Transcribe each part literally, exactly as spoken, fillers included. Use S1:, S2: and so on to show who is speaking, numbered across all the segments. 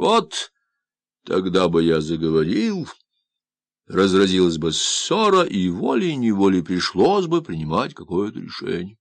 S1: Вот тогда бы я заговорил, разразилась бы ссора, и волей-неволей пришлось бы принимать какое-то решение.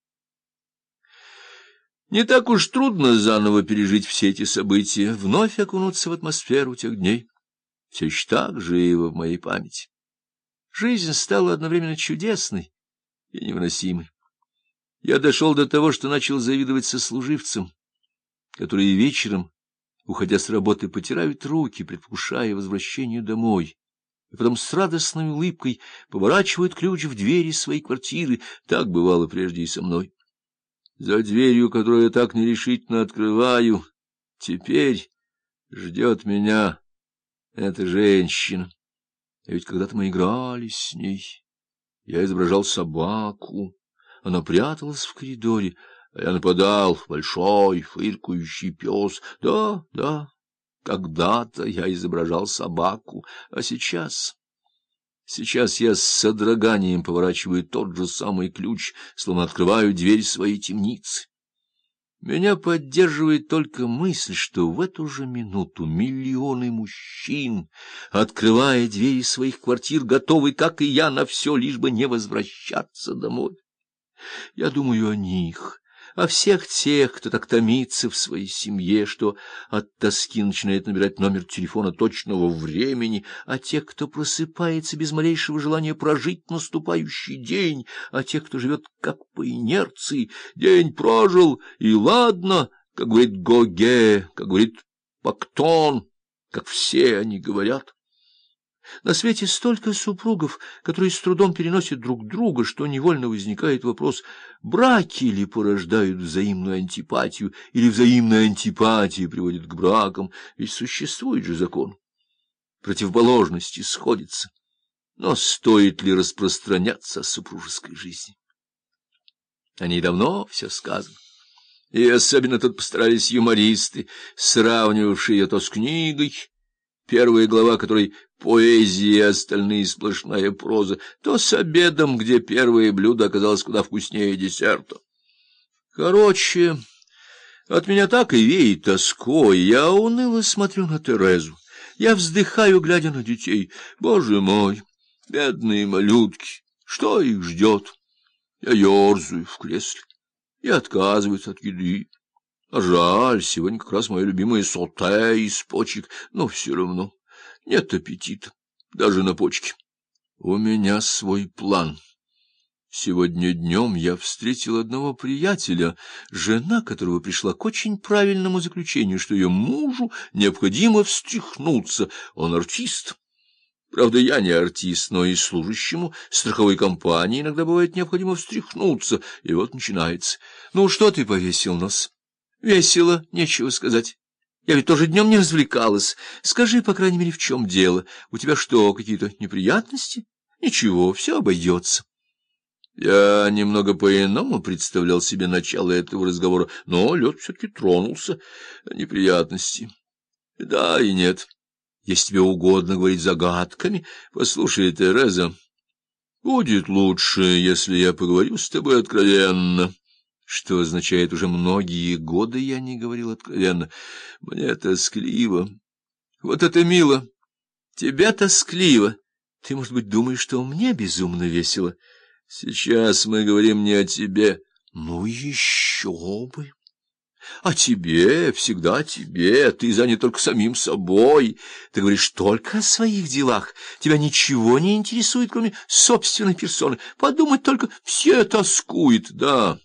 S1: Не так уж трудно заново пережить все эти события, вновь окунуться в атмосферу тех дней. Все еще так живо в моей памяти. Жизнь стала одновременно чудесной и невыносимой. Я дошел до того, что начал завидовать сослуживцам, которые вечером, уходя с работы, потирают руки, предвкушая возвращение домой, и потом с радостной улыбкой поворачивают ключ в двери своей квартиры. Так бывало прежде и со мной. За дверью, которую я так нерешительно открываю, теперь ждет меня эта женщина. А ведь когда-то мы играли с ней. Я изображал собаку, она пряталась в коридоре, а я нападал, большой, фыркающий пес. Да, да, когда-то я изображал собаку, а сейчас... Сейчас я с содроганием поворачиваю тот же самый ключ, словно открываю дверь своей темницы. Меня поддерживает только мысль, что в эту же минуту миллионы мужчин, открывая двери своих квартир, готовы, как и я, на все, лишь бы не возвращаться домой. Я думаю о них, о всех тех, кто так томится в своей семье, что от тоски начинает набирать номер телефона точного времени, о тех, кто просыпается без малейшего желания прожить наступающий день, о тех, кто живет как по инерции. День прожил, и ладно, как говорит Гоге, как говорит Пактон, как все они говорят. На свете столько супругов, которые с трудом переносят друг друга, что невольно возникает вопрос, браки ли порождают взаимную антипатию, или взаимная антипатия приводит к бракам, ведь существует же закон. Противоположности сходятся, но стоит ли распространяться о супружеской жизни? О ней давно все сказано. И особенно тут постарались юмористы, сравнивавшие ее то с книгой, первая глава которой поэзия, остальные сплошная проза, то с обедом, где первое блюдо оказалось куда вкуснее десерта. Короче, от меня так и веет тоской. Я уныло смотрю на Терезу. Я вздыхаю, глядя на детей. Боже мой, бедные малютки, что их ждет? Я ерзаю в кресле. Я отказываюсь от еды. А жаль, сегодня как раз мое любимое соте из почек, но все равно нет аппетита, даже на почки. У меня свой план. Сегодня днем я встретил одного приятеля, жена которого пришла к очень правильному заключению, что ее мужу необходимо встряхнуться. Он артист. Правда, я не артист, но и служащему страховой компании иногда бывает необходимо встряхнуться. И вот начинается. Ну, что ты повесил нос? Весело, нечего сказать. Я ведь тоже днем не развлекалась. Скажи, по крайней мере, в чем дело? У тебя что, какие-то неприятности? Ничего, все обойдется. Я немного по-иному представлял себе начало этого разговора, но лед все-таки тронулся. Неприятности. Да и нет. Если тебе угодно говорить загадками, послушай, Тереза, будет лучше, если я поговорю с тобой откровенно. Что означает, уже многие годы я не говорил откровенно. Мне тоскливо. Вот это мило. Тебе тоскливо. Ты, может быть, думаешь, что мне безумно весело? Сейчас мы говорим не о тебе. Ну, еще бы. О тебе, всегда о тебе. Ты занят только самим собой. Ты говоришь только о своих делах. Тебя ничего не интересует, кроме собственной персоны. Подумать только, все тоскуют, да.